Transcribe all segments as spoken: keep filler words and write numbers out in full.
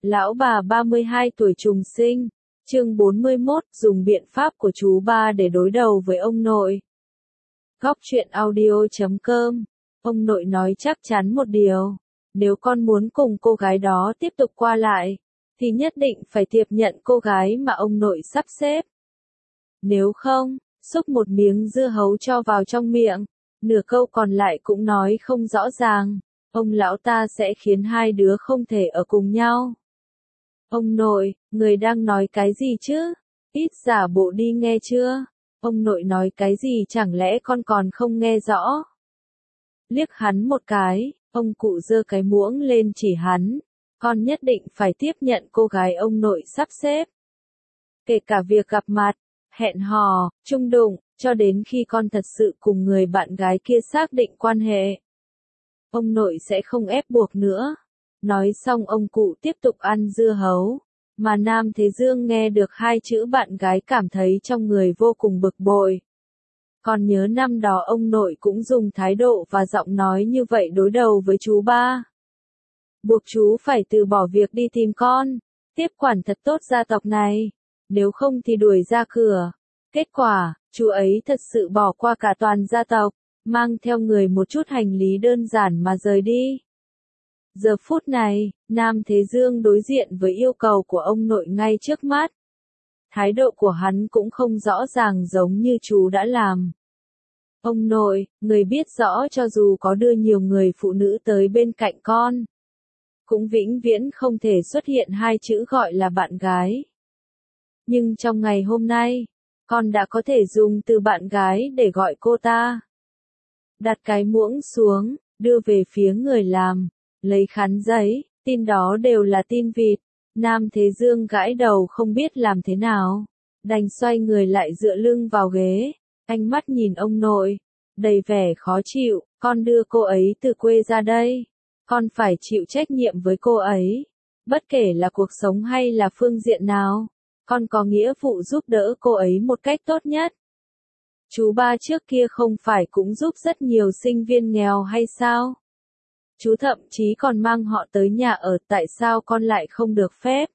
Lão bà ba mươi hai tuổi trùng sinh, chương bốn mươi mốt, dùng biện pháp của chú ba để đối đầu với ông nội. Góc truyện audio chấm com, ông nội nói chắc chắn một điều, nếu con muốn cùng cô gái đó tiếp tục qua lại, thì nhất định phải tiếp nhận cô gái mà ông nội sắp xếp. Nếu không, xúc một miếng dưa hấu cho vào trong miệng, nửa câu còn lại cũng nói không rõ ràng, ông lão ta sẽ khiến hai đứa không thể ở cùng nhau. Ông nội, người đang nói cái gì chứ? Ít giả bộ đi nghe chưa? Ông nội nói cái gì chẳng lẽ con còn không nghe rõ? Liếc hắn một cái, ông cụ giơ cái muỗng lên chỉ hắn. Con nhất định phải tiếp nhận cô gái ông nội sắp xếp. Kể cả việc gặp mặt, hẹn hò, chung đụng, cho đến khi con thật sự cùng người bạn gái kia xác định quan hệ. Ông nội sẽ không ép buộc nữa. Nói xong ông cụ tiếp tục ăn dưa hấu, mà Nam Thế Dương nghe được hai chữ bạn gái cảm thấy trong người vô cùng bực bội. Còn nhớ năm đó ông nội cũng dùng thái độ và giọng nói như vậy đối đầu với chú ba. Buộc chú phải từ bỏ việc đi tìm con, tiếp quản thật tốt gia tộc này, nếu không thì đuổi ra cửa. Kết quả, chú ấy thật sự bỏ qua cả toàn gia tộc, mang theo người một chút hành lý đơn giản mà rời đi. Giờ phút này, Nam Thế Dương đối diện với yêu cầu của ông nội ngay trước mắt. Thái độ của hắn cũng không rõ ràng giống như chú đã làm. Ông nội, người biết rõ cho dù có đưa nhiều người phụ nữ tới bên cạnh con, cũng vĩnh viễn không thể xuất hiện hai chữ gọi là bạn gái. Nhưng trong ngày hôm nay, con đã có thể dùng từ bạn gái để gọi cô ta. Đặt cái muỗng xuống, đưa về phía người làm, lấy khăn giấy, tin đó đều là tin vịt. Nam Thế Dương gãi đầu không biết làm thế nào, đành xoay người lại dựa lưng vào ghế, ánh mắt nhìn ông nội, đầy vẻ khó chịu, con đưa cô ấy từ quê ra đây, con phải chịu trách nhiệm với cô ấy, bất kể là cuộc sống hay là phương diện nào, con có nghĩa vụ giúp đỡ cô ấy một cách tốt nhất. Chú ba trước kia không phải cũng giúp rất nhiều sinh viên nghèo hay sao? Chú thậm chí còn mang họ tới nhà ở, tại sao con lại không được phép?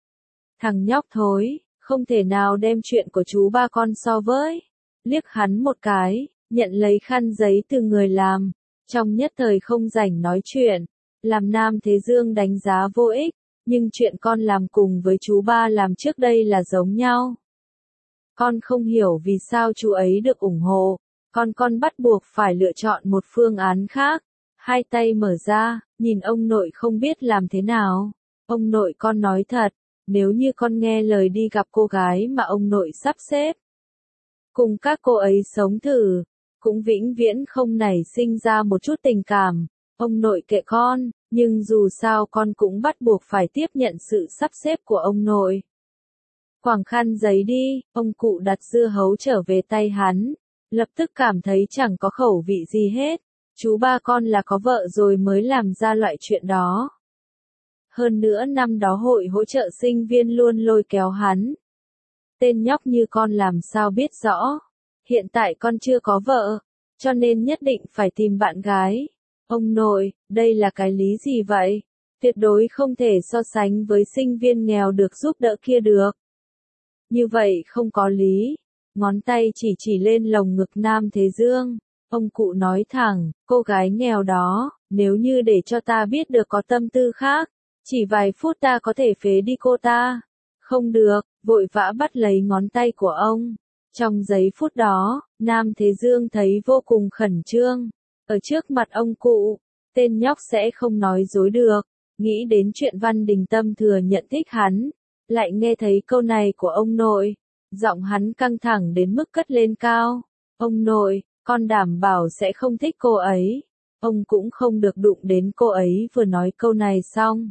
Thằng nhóc thối, không thể nào đem chuyện của chú ba con so với. Liếc hắn một cái, nhận lấy khăn giấy từ người làm, trong nhất thời không rảnh nói chuyện, làm Nam Thế Dương đánh giá vô ích, nhưng chuyện con làm cùng với chú ba làm trước đây là giống nhau. Con không hiểu vì sao chú ấy được ủng hộ, con con bắt buộc phải lựa chọn một phương án khác. Hai tay mở ra, nhìn ông nội không biết làm thế nào. Ông nội con nói thật, nếu như con nghe lời đi gặp cô gái mà ông nội sắp xếp, cùng các cô ấy sống thử, cũng vĩnh viễn không nảy sinh ra một chút tình cảm. Ông nội kệ con, nhưng dù sao con cũng bắt buộc phải tiếp nhận sự sắp xếp của ông nội. Quàng khăn giấy đi, ông cụ đặt dưa hấu trở về tay hắn, lập tức cảm thấy chẳng có khẩu vị gì hết. Chú ba con là có vợ rồi mới làm ra loại chuyện đó. Hơn nữa năm đó hội hỗ trợ sinh viên luôn lôi kéo hắn. Tên nhóc như con làm sao biết rõ. Hiện tại con chưa có vợ, cho nên nhất định phải tìm bạn gái. Ông nội, đây là cái lý gì vậy? Tuyệt đối không thể so sánh với sinh viên nghèo được giúp đỡ kia được. Như vậy không có lý. Ngón tay chỉ chỉ lên lồng ngực Nam Thế Dương. Ông cụ nói thẳng, cô gái nghèo đó, nếu như để cho ta biết được có tâm tư khác, chỉ vài phút ta có thể phế đi cô ta. Không được, vội vã bắt lấy ngón tay của ông. Trong giây phút đó, Nam Thế Dương thấy vô cùng khẩn trương. Ở trước mặt ông cụ, tên nhóc sẽ không nói dối được. Nghĩ đến chuyện Văn Đình Tâm thừa nhận thích hắn, lại nghe thấy câu này của ông nội. Giọng hắn căng thẳng đến mức cất lên cao. Ông nội, con đảm bảo sẽ không thích cô ấy. Ông cũng không được đụng đến cô ấy vừa nói câu này xong.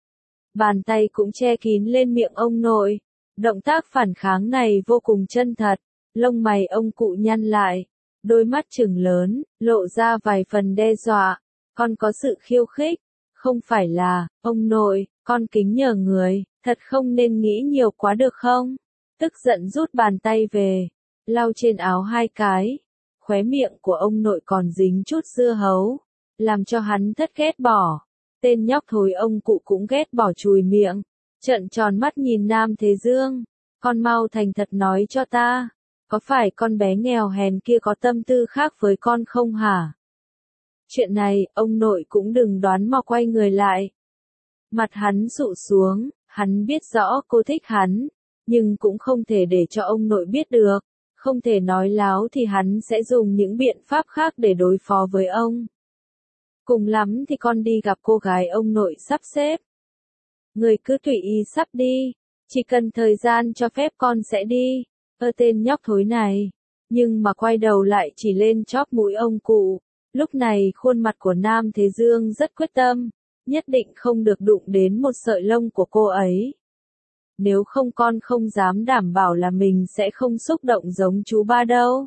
Bàn tay cũng che kín lên miệng ông nội. Động tác phản kháng này vô cùng chân thật. Lông mày ông cụ nhăn lại. Đôi mắt trừng lớn, lộ ra vài phần đe dọa. Con có sự khiêu khích. Không phải là, ông nội, con kính nhờ người, thật không nên nghĩ nhiều quá được không? Tức giận rút bàn tay về. Lau trên áo hai cái. Khóe miệng của ông nội còn dính chút dưa hấu, làm cho hắn thất ghét bỏ. Tên nhóc thối ông cụ cũng ghét bỏ chùi miệng, trợn tròn mắt nhìn Nam Thế Dương. Con mau thành thật nói cho ta, có phải con bé nghèo hèn kia có tâm tư khác với con không hả? Chuyện này, ông nội cũng đừng đoán mà quay người lại. Mặt hắn sụ xuống, hắn biết rõ cô thích hắn, nhưng cũng không thể để cho ông nội biết được. Không thể nói láo thì hắn sẽ dùng những biện pháp khác để đối phó với ông. Cùng lắm thì con đi gặp cô gái ông nội sắp xếp. Người cứ tùy ý sắp đi, chỉ cần thời gian cho phép con sẽ đi. Ơ tên nhóc thối này. Nhưng mà quay đầu lại chỉ lên chóp mũi ông cụ. Lúc này khuôn mặt của Nam Thế Dương rất quyết tâm, nhất định không được đụng đến một sợi lông của cô ấy. Nếu không con không dám đảm bảo là mình sẽ không xúc động giống chú ba đâu.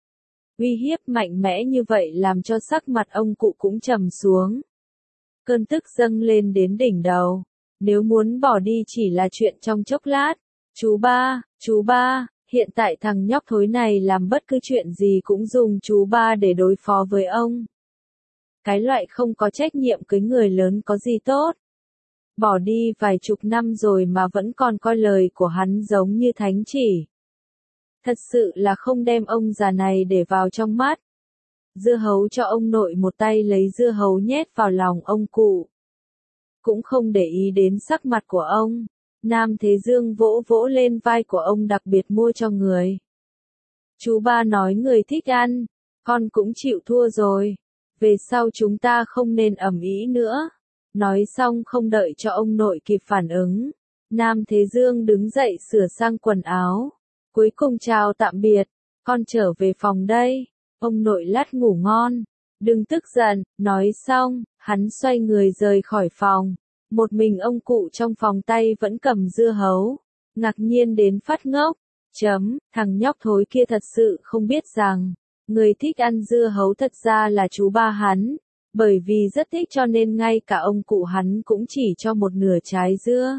Uy hiếp mạnh mẽ như vậy làm cho sắc mặt ông cụ cũng trầm xuống. Cơn tức dâng lên đến đỉnh đầu. Nếu muốn bỏ đi chỉ là chuyện trong chốc lát. Chú ba, chú ba, hiện tại thằng nhóc thối này làm bất cứ chuyện gì cũng dùng chú ba để đối phó với ông. Cái loại không có trách nhiệm cưới người lớn có gì tốt. Bỏ đi vài chục năm rồi mà vẫn còn coi lời của hắn giống như thánh chỉ. Thật sự là không đem ông già này để vào trong mắt. Dưa hấu cho ông nội một tay lấy dưa hấu nhét vào lòng ông cụ. Cũng không để ý đến sắc mặt của ông. Nam Thế Dương vỗ vỗ lên vai của ông đặc biệt mua cho người. Chú ba nói người thích ăn, con cũng chịu thua rồi. Về sau chúng ta không nên ầm ĩ nữa. Nói xong không đợi cho ông nội kịp phản ứng. Nam Thế Dương đứng dậy sửa sang quần áo. Cuối cùng chào tạm biệt, con trở về phòng đây. Ông nội lát ngủ ngon. Đừng tức giận, nói xong, hắn xoay người rời khỏi phòng. Một mình ông cụ trong phòng tay vẫn cầm dưa hấu. Ngạc nhiên đến phát ngốc. Chấm, thằng nhóc thối kia thật sự không biết rằng, người thích ăn dưa hấu thật ra là chú ba hắn. Bởi vì rất thích cho nên ngay cả ông cụ hắn cũng chỉ cho một nửa trái dưa.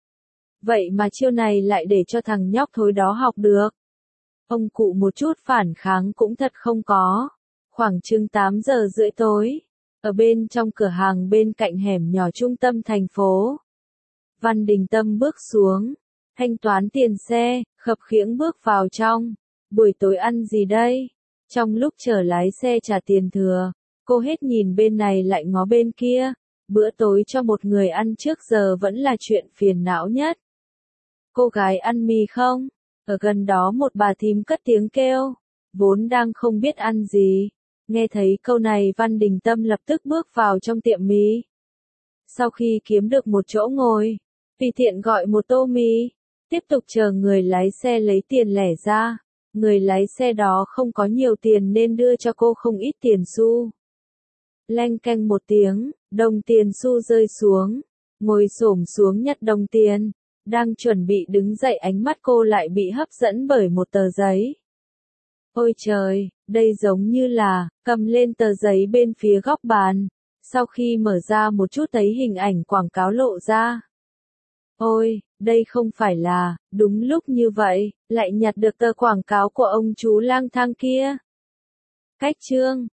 Vậy mà chiêu này lại để cho thằng nhóc thối đó học được. Ông cụ một chút phản kháng cũng thật không có. Khoảng chừng tám giờ rưỡi tối, ở bên trong cửa hàng bên cạnh hẻm nhỏ trung tâm thành phố. Văn Đình Tâm bước xuống, thanh toán tiền xe, khập khiễng bước vào trong. Buổi tối ăn gì đây? Trong lúc chờ lái xe trả tiền thừa, cô hết nhìn bên này lại ngó bên kia. Bữa tối cho một người ăn trước giờ vẫn là chuyện phiền não nhất. Cô gái ăn mì không? Ở gần đó một bà thím cất tiếng kêu. Vốn đang không biết ăn gì. Nghe thấy câu này Văn Đình Tâm lập tức bước vào trong tiệm mì. Sau khi kiếm được một chỗ ngồi, tùy tiện gọi một tô mì. Tiếp tục chờ người lái xe lấy tiền lẻ ra. Người lái xe đó không có nhiều tiền nên đưa cho cô không ít tiền xu. Leng keng một tiếng, đồng tiền xu rơi xuống. Ngồi xổm xuống nhặt đồng tiền. Đang chuẩn bị đứng dậy ánh mắt cô lại bị hấp dẫn bởi một tờ giấy. Ôi trời, đây giống như là, cầm lên tờ giấy bên phía góc bàn. Sau khi mở ra một chút thấy hình ảnh quảng cáo lộ ra. Ôi, đây không phải là, đúng lúc như vậy, lại nhặt được tờ quảng cáo của ông chú lang thang kia. Cách chương